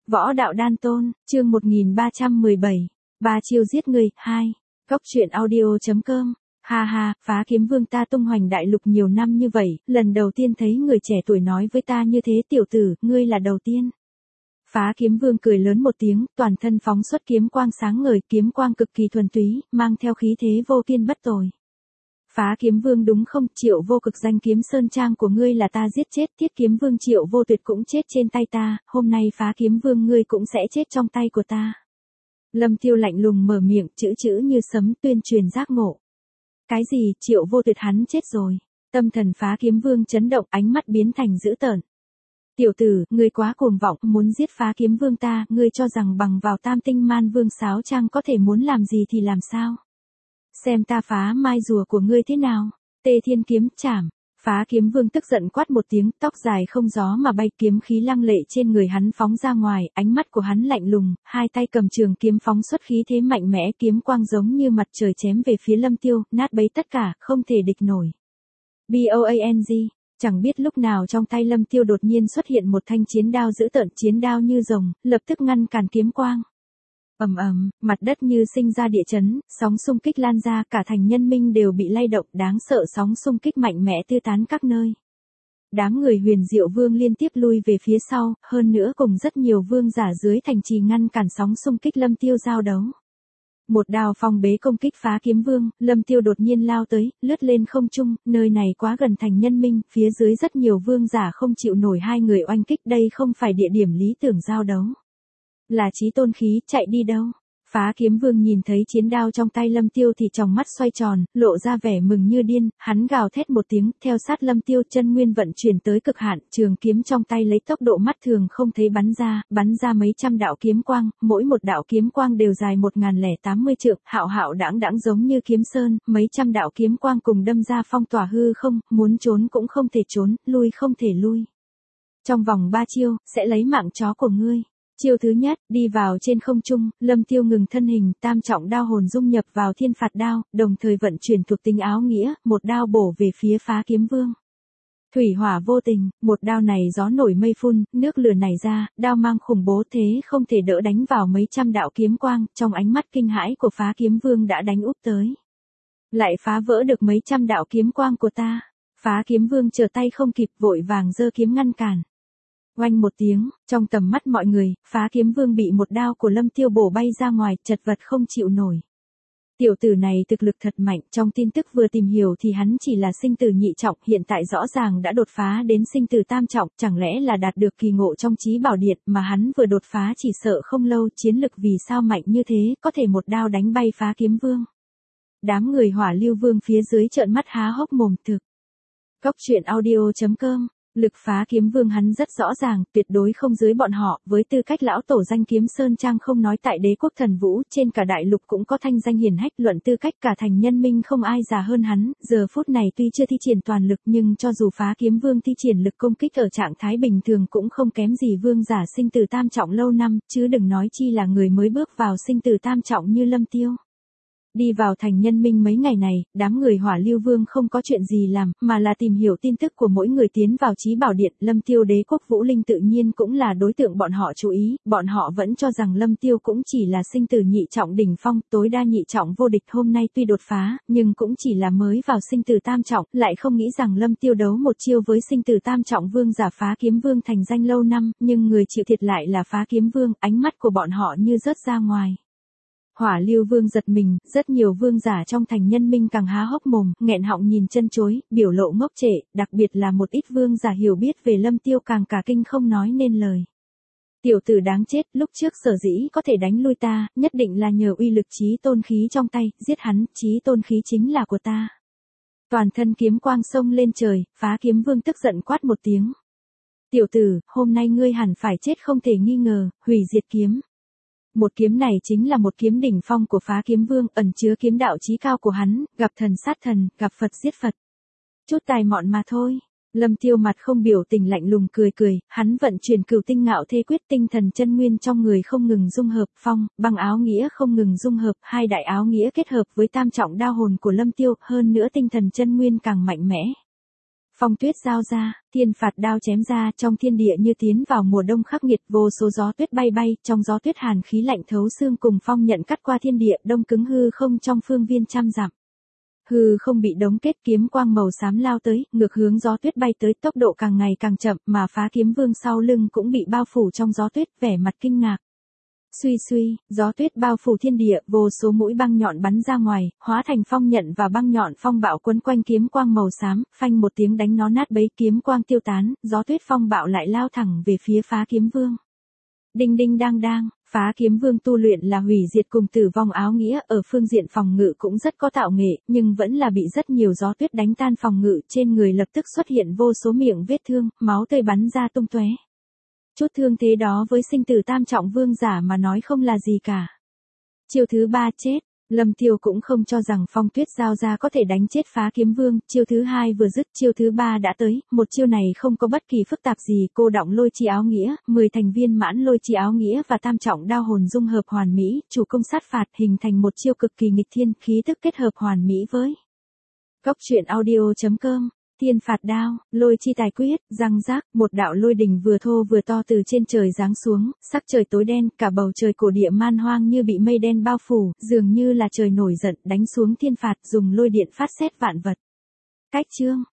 Võ đạo đan tôn, chương 1317. Ba chiêu giết người, 2. Góc truyện audio.com. Ha ha, Phá Kiếm Vương ta tung hoành đại lục nhiều năm như vậy, lần đầu tiên thấy người trẻ tuổi nói với ta như thế, tiểu tử, ngươi là đầu tiên. Phá Kiếm Vương cười lớn một tiếng, toàn thân phóng xuất kiếm quang sáng ngời, kiếm quang cực kỳ thuần túy, mang theo khí thế vô kiên bất tồi. Phá Kiếm Vương đúng không? Triệu Vô Cực danh kiếm sơn trang của ngươi là ta giết chết, Thiết Kiếm Vương Triệu Vô Tuyệt cũng chết trên tay ta, hôm nay Phá Kiếm Vương ngươi cũng sẽ chết trong tay của ta. Lâm Tiêu lạnh lùng mở miệng, chữ chữ như sấm, tuyên truyền giác ngộ. Cái gì? Triệu Vô Tuyệt hắn chết rồi? Tâm thần Phá Kiếm Vương chấn động, ánh mắt biến thành dữ tợn. Tiểu tử, ngươi quá cuồng vọng, muốn giết Phá Kiếm Vương ta, ngươi cho rằng bằng vào Tam Tinh Man Vương Sáo Trang có thể muốn làm gì thì làm sao? Xem ta phá mai rùa của ngươi thế nào? Tê Thiên kiếm chảm. Phá Kiếm Vương tức giận quát một tiếng, tóc dài không gió mà bay, kiếm khí lăng lệ trên người hắn phóng ra ngoài, ánh mắt của hắn lạnh lùng, hai tay cầm trường kiếm phóng xuất khí thế mạnh mẽ, kiếm quang giống như mặt trời chém về phía Lâm Tiêu, nát bấy tất cả, không thể địch nổi. Boang. Chẳng biết lúc nào trong tay Lâm Tiêu đột nhiên xuất hiện một thanh chiến đao dữ tợn, chiến đao như rồng, lập tức ngăn cản kiếm quang. Ầm ầm, mặt đất như sinh ra địa chấn, sóng xung kích lan ra, cả thành Nhân Minh đều bị lay động, đáng sợ sóng xung kích mạnh mẽ tiêu tán các nơi. Đám người Huyền Diệu Vương liên tiếp lui về phía sau, hơn nữa cùng rất nhiều vương giả dưới thành trì ngăn cản sóng xung kích Lâm Tiêu giao đấu. Một đao phong bế công kích Phá Kiếm Vương, Lâm Tiêu đột nhiên lao tới, lướt lên không trung, nơi này quá gần thành Nhân Minh, phía dưới rất nhiều vương giả không chịu nổi hai người oanh kích, đây không phải địa điểm lý tưởng giao đấu. Là chí tôn khí, chạy đi đâu? Phá Kiếm Vương nhìn thấy chiến đao trong tay Lâm Tiêu thì tròng mắt xoay tròn, lộ ra vẻ mừng như điên, hắn gào thét một tiếng, theo sát Lâm Tiêu, chân nguyên vận chuyển tới cực hạn, trường kiếm trong tay lấy tốc độ mắt thường không thấy bắn ra mấy trăm đạo kiếm quang, mỗi một đạo kiếm quang đều dài 1080 trượng, hạo hạo đãng đãng giống như kiếm sơn, mấy trăm đạo kiếm quang cùng đâm ra phong tỏa hư không, muốn trốn cũng không thể trốn, lui không thể lui. Trong vòng 3 chiêu, sẽ lấy mạng chó của ngươi. Chiêu thứ nhất, đi vào trên không trung, Lâm Tiêu ngừng thân hình, tam trọng đao hồn dung nhập vào thiên phạt đao, đồng thời vận chuyển thuộc tính áo nghĩa, một đao bổ về phía Phá Kiếm Vương. Thủy hỏa vô tình, một đao này gió nổi mây phun, nước lửa nảy ra, đao mang khủng bố thế không thể đỡ đánh vào mấy trăm đạo kiếm quang, trong ánh mắt kinh hãi của Phá Kiếm Vương đã đánh úp tới. Lại phá vỡ được mấy trăm đạo kiếm quang của ta. Phá Kiếm Vương trở tay không kịp, vội vàng giơ kiếm ngăn cản. Oanh một tiếng, trong tầm mắt mọi người, Phá Kiếm Vương bị một đao của Lâm Tiêu bổ bay ra ngoài, chật vật không chịu nổi. Tiểu tử này thực lực thật mạnh, trong tin tức vừa tìm hiểu thì hắn chỉ là sinh tử nhị trọng, hiện tại rõ ràng đã đột phá đến sinh tử tam trọng, chẳng lẽ là đạt được kỳ ngộ trong Chí Bảo Điện, mà hắn vừa đột phá chỉ sợ không lâu, chiến lực vì sao mạnh như thế, có thể một đao đánh bay Phá Kiếm Vương. Đám người Hỏa Lưu Vương phía dưới trợn mắt há hốc mồm thực. Góc truyện audio.com. Lực Phá Kiếm Vương hắn rất rõ ràng, tuyệt đối không dưới bọn họ, với tư cách lão tổ danh kiếm sơn trang không nói tại Đế quốc Thần Vũ, trên cả đại lục cũng có thanh danh hiển hách, luận tư cách cả thành Nhân Minh không ai già hơn hắn, giờ phút này tuy chưa thi triển toàn lực nhưng cho dù Phá Kiếm Vương thi triển lực công kích ở trạng thái bình thường cũng không kém gì vương giả sinh tử tam trọng lâu năm, chứ đừng nói chi là người mới bước vào sinh tử tam trọng như Lâm Tiêu. Đi vào thành Nhân Minh mấy ngày này, đám người Hỏa Lưu Vương không có chuyện gì làm, mà là tìm hiểu tin tức của mỗi người tiến vào Chí Bảo Điện, Lâm Tiêu Đế quốc Vũ Linh tự nhiên cũng là đối tượng bọn họ chú ý, bọn họ vẫn cho rằng Lâm Tiêu cũng chỉ là sinh tử nhị trọng đỉnh phong, tối đa nhị trọng vô địch hôm nay tuy đột phá, nhưng cũng chỉ là mới vào sinh tử tam trọng, lại không nghĩ rằng Lâm Tiêu đấu một chiêu với sinh tử tam trọng vương giả Phá Kiếm Vương thành danh lâu năm, nhưng người chịu thiệt lại là Phá Kiếm Vương, ánh mắt của bọn họ như rớt ra ngoài. Hỏa Lưu Vương giật mình, rất nhiều vương giả trong thành Nhân Minh càng há hốc mồm, nghẹn họng nhìn chân chối, biểu lộ ngốc trệ, đặc biệt là một ít vương giả hiểu biết về Lâm Tiêu càng cả kinh không nói nên lời. Tiểu tử đáng chết, lúc trước sở dĩ có thể đánh lui ta, nhất định là nhờ uy lực chí tôn khí trong tay, giết hắn, chí tôn khí chính là của ta. Toàn thân kiếm quang sông lên trời, Phá Kiếm Vương tức giận quát một tiếng. Tiểu tử, hôm nay ngươi hẳn phải chết không thể nghi ngờ, hủy diệt kiếm. Một kiếm này chính là một kiếm đỉnh phong của Phá Kiếm Vương, ẩn chứa kiếm đạo chí cao của hắn, gặp thần sát thần, gặp Phật giết Phật. Chút tài mọn mà thôi. Lâm Tiêu mặt không biểu tình lạnh lùng cười cười, hắn vận chuyển Cửu Tinh Ngạo Thế Quyết, tinh thần chân nguyên trong người không ngừng dung hợp, phong, băng áo nghĩa không ngừng dung hợp, hai đại áo nghĩa kết hợp với tam trọng đao hồn của Lâm Tiêu, hơn nữa tinh thần chân nguyên càng mạnh mẽ. Phong tuyết giao ra, thiên phạt đao chém ra, trong thiên địa như tiến vào mùa đông khắc nghiệt, vô số gió tuyết bay bay, trong gió tuyết hàn khí lạnh thấu xương cùng phong nhận cắt qua thiên địa, đông cứng hư không trong phương viên trăm dặm. Hư không bị đóng kết, kiếm quang màu xám lao tới, ngược hướng gió tuyết bay tới, tốc độ càng ngày càng chậm, mà Phá Kiếm Vương sau lưng cũng bị bao phủ trong gió tuyết, vẻ mặt kinh ngạc. Suy suy, gió tuyết bao phủ thiên địa, vô số mũi băng nhọn bắn ra ngoài, hóa thành phong nhận và băng nhọn phong bạo quấn quanh kiếm quang màu xám, phanh một tiếng đánh nó nát bấy, kiếm quang tiêu tán, gió tuyết phong bạo lại lao thẳng về phía Phá Kiếm Vương. Đinh đinh đang đang, Phá Kiếm Vương tu luyện là hủy diệt cùng tử vong áo nghĩa, ở phương diện phòng ngự cũng rất có tạo nghệ, nhưng vẫn là bị rất nhiều gió tuyết đánh tan phòng ngự, trên người lập tức xuất hiện vô số miệng vết thương, máu tươi bắn ra tung tóe. Chút thương thế đó với sinh tử tam trọng vương giả mà nói không là gì cả. Chiêu thứ 3 chết, Lâm Tiêu cũng không cho rằng phong tuyết giao ra có thể đánh chết Phá Kiếm Vương, chiêu thứ 2 vừa dứt, chiêu thứ 3 đã tới, một chiêu này không có bất kỳ phức tạp gì, cô động lôi chi áo nghĩa, 10 thành viên mãn lôi chi áo nghĩa và tam trọng đao hồn dung hợp hoàn mỹ, chủ công sát phạt hình thành một chiêu cực kỳ nghịch thiên, khí tức kết hợp hoàn mỹ với. Góc truyện audio.com. Thiên phạt đao, lôi chi tài quyết, răng rác, một đạo lôi đình vừa thô vừa to từ trên trời giáng xuống, sắc trời tối đen, cả bầu trời cổ địa man hoang như bị mây đen bao phủ, dường như là trời nổi giận, đánh xuống thiên phạt, dùng lôi điện phát xét vạn vật. Cách chương